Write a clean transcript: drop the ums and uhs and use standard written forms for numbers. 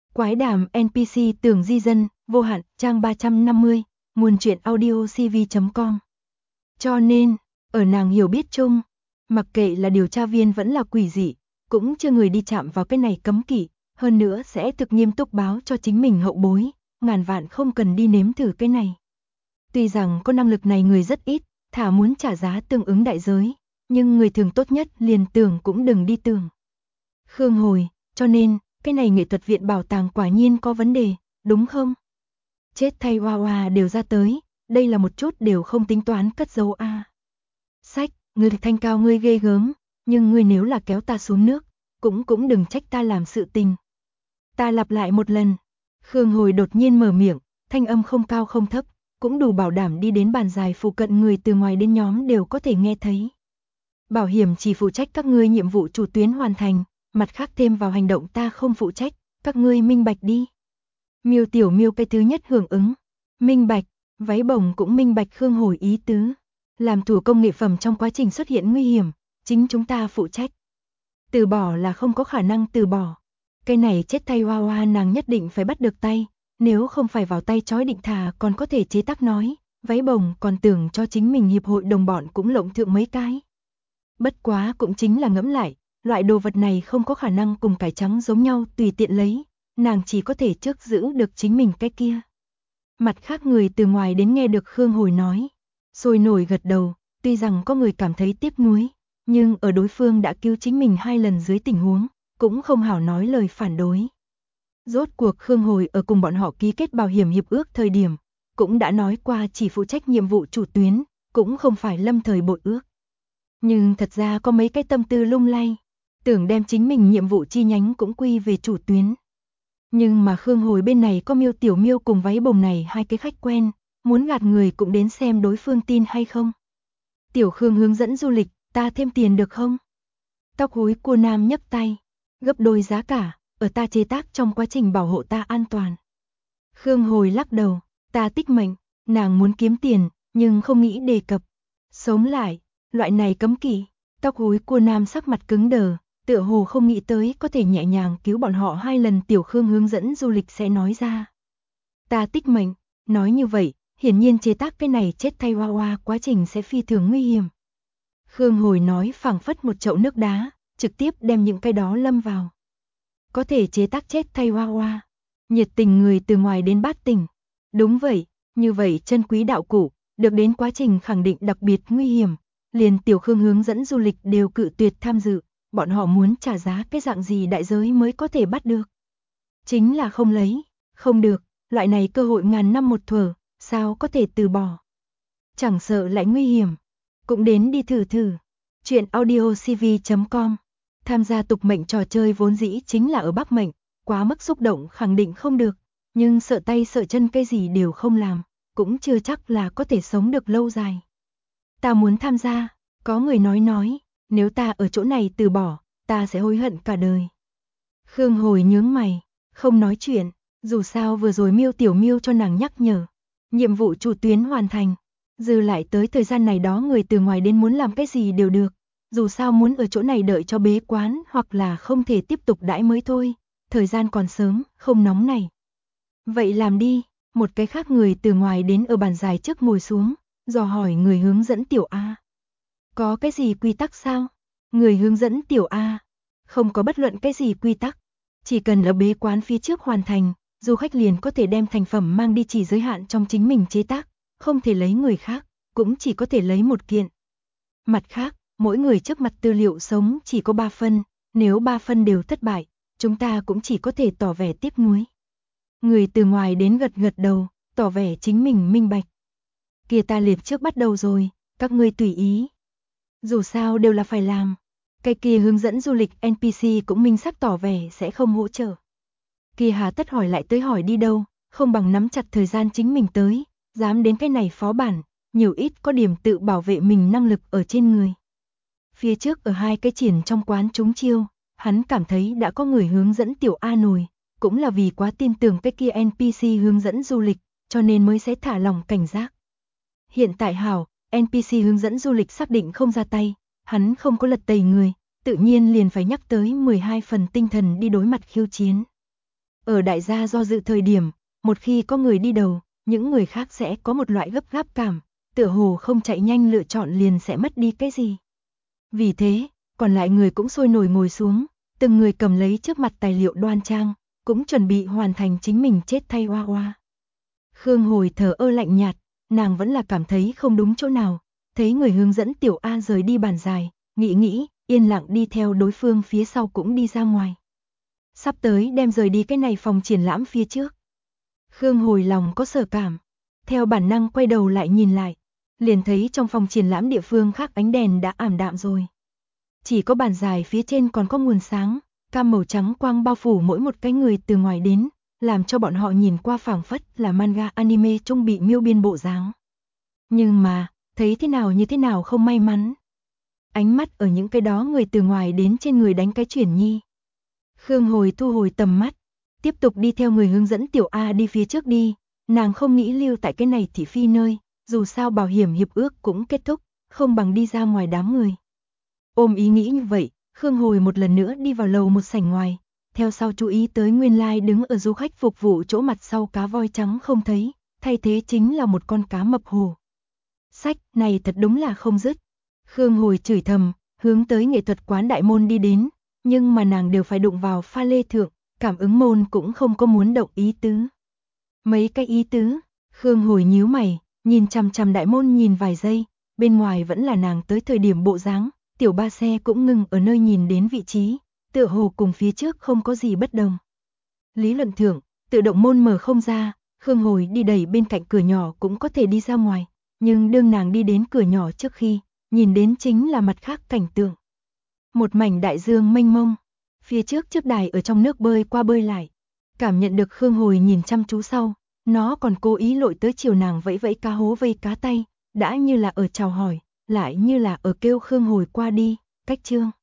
Quái đàm NPC tưởng di dân, vô hạn, trang 350, nguồn truyện audio cv.com. Cho nên, ở nàng hiểu biết chung, mặc kệ là điều tra viên vẫn là quỷ dị, cũng chưa người đi chạm vào cái này cấm kỵ, hơn nữa sẽ thực nghiêm túc báo cho chính mình hậu bối, ngàn vạn không cần đi nếm thử cái này. Tuy rằng có năng lực này người rất ít, thà muốn trả giá tương ứng đại giới, nhưng người thường tốt nhất liền tưởng cũng đừng đi tưởng. Khương Hồi, cho nên, cái này nghệ thuật viện bảo tàng quả nhiên có vấn đề, đúng không? Chết thay hoa hoa đều ra tới, đây là một chút đều không tính toán cất giấu a. Sách, người thanh cao ngươi ghê gớm, nhưng ngươi nếu là kéo ta xuống nước, cũng đừng trách ta làm sự tình. Ta lặp lại một lần. Khương Hồi đột nhiên mở miệng, thanh âm không cao không thấp, cũng đủ bảo đảm đi đến bàn dài phụ cận người từ ngoài đến nhóm đều có thể nghe thấy. Bảo hiểm chỉ phụ trách các ngươi nhiệm vụ chủ tuyến hoàn thành, mặt khác thêm vào hành động ta không phụ trách, các ngươi minh bạch đi. Miêu Tiểu Miêu cái thứ nhất hưởng ứng, minh bạch, váy bồng cũng minh bạch Khương Hồi ý tứ. Làm thủ công nghệ phẩm trong quá trình xuất hiện nguy hiểm, chính chúng ta phụ trách. Từ bỏ là không có khả năng từ bỏ. Cái này chết thay hoa hoa nàng nhất định phải bắt được tay, nếu không phải vào tay trói định thà còn có thể chế tác nói, váy bồng còn tưởng cho chính mình hiệp hội đồng bọn cũng lộng thượng mấy cái. Bất quá cũng chính là ngẫm lại, loại đồ vật này không có khả năng cùng cải trắng giống nhau tùy tiện lấy, nàng chỉ có thể trước giữ được chính mình cái kia. Mặt khác người từ ngoài đến nghe được Khương Hồi nói, sôi nổi gật đầu, tuy rằng có người cảm thấy tiếc nuối, nhưng ở đối phương đã cứu chính mình 2 lần dưới tình huống, cũng không hảo nói lời phản đối. Rốt cuộc Khương Hồi ở cùng bọn họ ký kết bảo hiểm hiệp ước thời điểm, cũng đã nói qua chỉ phụ trách nhiệm vụ chủ tuyến, cũng không phải lâm thời bội ước. Nhưng thật ra có mấy cái tâm tư lung lay, tưởng đem chính mình nhiệm vụ chi nhánh cũng quy về chủ tuyến. Nhưng mà Khương Hồi bên này có Miêu Tiểu Miêu cùng váy bồng này hai cái khách quen, muốn gạt người cũng đến xem đối phương tin hay không. Tiểu Khương hướng dẫn du lịch, ta thêm tiền được không? Tóc húi cua nam nhấc tay, gấp đôi giá cả, ở ta chế tác trong quá trình bảo hộ ta an toàn. Khương Hồi lắc đầu, ta tích mệnh, nàng muốn kiếm tiền, nhưng không nghĩ đề cập. Sống lại, loại này cấm kỵ, tóc húi cua nam sắc mặt cứng đờ, tựa hồ không nghĩ tới có thể nhẹ nhàng cứu bọn họ 2 lần. Tiểu Khương hướng dẫn du lịch sẽ nói ra. Ta tích mệnh, nói như vậy, hiển nhiên chế tác cái này chết thay hoa hoa quá trình sẽ phi thường nguy hiểm. Khương Hồi nói phảng phất một chậu nước đá, trực tiếp đem những cái đó lâm vào. Có thể chế tác chết thay hoa hoa, nhiệt tình người từ ngoài đến bát tỉnh. Đúng vậy, như vậy chân quý đạo cụ, được đến quá trình khẳng định đặc biệt nguy hiểm, liền Tiểu Khương hướng dẫn du lịch đều cự tuyệt tham dự, bọn họ muốn trả giá cái dạng gì đại giới mới có thể bắt được. Chính là không lấy, không được, loại này cơ hội ngàn năm một thuở, sao có thể từ bỏ. Chẳng sợ lại nguy hiểm, cũng đến đi thử thử. Chuyện audio cv.com. Tham gia tục mệnh trò chơi vốn dĩ chính là ở Bắc mệnh, quá mức xúc động khẳng định không được, nhưng sợ tay sợ chân cái gì đều không làm, cũng chưa chắc là có thể sống được lâu dài. Ta muốn tham gia, có người nói, nếu ta ở chỗ này từ bỏ, ta sẽ hối hận cả đời. Khương Hồi nhướng mày, không nói chuyện, dù sao vừa rồi Miêu Tiểu Miêu cho nàng nhắc nhở, nhiệm vụ chủ tuyến hoàn thành, dư lại tới thời gian này đó người từ ngoài đến muốn làm cái gì đều được, dù sao muốn ở chỗ này đợi cho bế quán hoặc là không thể tiếp tục đãi mới thôi, thời gian còn sớm, không nóng này. Vậy làm đi, một cái khác người từ ngoài đến ở bàn dài trước ngồi xuống, dò hỏi người hướng dẫn Tiểu A. Có cái gì quy tắc sao? Người hướng dẫn Tiểu A. Không có bất luận cái gì quy tắc. Chỉ cần ở bế quán phía trước hoàn thành, du khách liền có thể đem thành phẩm mang đi chỉ giới hạn trong chính mình chế tác, không thể lấy người khác, cũng chỉ có thể lấy một kiện. Mặt khác, mỗi người trước mặt tư liệu sống chỉ có 3 phân, nếu 3 phân đều thất bại, chúng ta cũng chỉ có thể tỏ vẻ tiếc nuối. Người từ ngoài đến gật gật đầu, tỏ vẻ chính mình minh bạch. Kia ta liệt trước bắt đầu rồi, các ngươi tùy ý. Dù sao đều là phải làm. Cái kia hướng dẫn du lịch NPC cũng minh xác tỏ vẻ sẽ không hỗ trợ. Kia hà tất hỏi lại tới hỏi đi đâu, không bằng nắm chặt thời gian chính mình tới, dám đến cái này phó bản, nhiều ít có điểm tự bảo vệ mình năng lực ở trên người. Phía trước ở 2 cái triển trong quán trúng chiêu, hắn cảm thấy đã có người hướng dẫn Tiểu A nồi, cũng là vì quá tin tưởng cái kia NPC hướng dẫn du lịch, cho nên mới sẽ thả lòng cảnh giác. Hiện tại hảo, NPC hướng dẫn du lịch xác định không ra tay, hắn không có lật tẩy người, tự nhiên liền phải nhắc tới 12 phần tinh thần đi đối mặt khiêu chiến. Ở đại gia do dự thời điểm, một khi có người đi đầu, những người khác sẽ có một loại gấp gáp cảm, tựa hồ không chạy nhanh lựa chọn liền sẽ mất đi cái gì. Vì thế, còn lại người cũng sôi nổi ngồi xuống, từng người cầm lấy trước mặt tài liệu đoan trang, cũng chuẩn bị hoàn thành chính mình chết thay Hoa Hoa. Khương Hồi thở ơ lạnh nhạt, nàng vẫn là cảm thấy không đúng chỗ nào, thấy người hướng dẫn Tiểu A rời đi bàn dài, nghĩ, yên lặng đi theo đối phương phía sau cũng đi ra ngoài. Sắp tới đem rời đi cái này phòng triển lãm phía trước. Khương Hồi lòng có sở cảm, theo bản năng quay đầu lại nhìn lại, liền thấy trong phòng triển lãm địa phương khác ánh đèn đã ảm đạm rồi. Chỉ có bàn dài phía trên còn có nguồn sáng, cam màu trắng quang bao phủ mỗi một cái người từ ngoài đến, làm cho bọn họ nhìn qua phảng phất là manga anime trung bị miêu biên bộ dáng. Nhưng mà, thấy thế nào như thế nào không may mắn. Ánh mắt ở những cái đó người từ ngoài đến trên người đánh cái chuyển nhi. Khương Hồi thu hồi tầm mắt, tiếp tục đi theo người hướng dẫn Tiểu A đi phía trước đi, nàng không nghĩ lưu tại cái này thị phi nơi, dù sao bảo hiểm hiệp ước cũng kết thúc, không bằng đi ra ngoài đám người. Ôm ý nghĩ như vậy, Khương Hồi một lần nữa đi vào lầu một sảnh ngoài, theo sau chú ý tới nguyên lai đứng ở du khách phục vụ chỗ mặt sau cá voi trắng không thấy, thay thế chính là một con cá mập hồ. Sách này thật đúng là không dứt. Khương Hồi chửi thầm, hướng tới nghệ thuật quán đại môn đi đến, nhưng mà nàng đều phải đụng vào pha lê thượng, cảm ứng môn cũng không có muốn động ý tứ. Mấy cái ý tứ, Khương Hồi nhíu mày, nhìn chằm chằm đại môn nhìn vài giây, bên ngoài vẫn là nàng tới thời điểm bộ dáng, Tiểu Ba xe cũng ngừng ở nơi nhìn đến vị trí, tựa hồ cùng phía trước không có gì bất đồng. Lý luận thượng, tự động môn mở không ra, Khương Hồi đi đẩy bên cạnh cửa nhỏ cũng có thể đi ra ngoài, nhưng đương nàng đi đến cửa nhỏ trước khi, nhìn đến chính là mặt khác cảnh tượng. Một mảnh đại dương mênh mông, phía trước chiếc đài ở trong nước bơi qua bơi lại, cảm nhận được Khương Hồi nhìn chăm chú sau, nó còn cố ý lội tới chiều nàng vẫy vẫy cá hố vây cá tay, đã như là ở chào hỏi, lại như là ở kêu Khương Hồi qua đi, cách chương.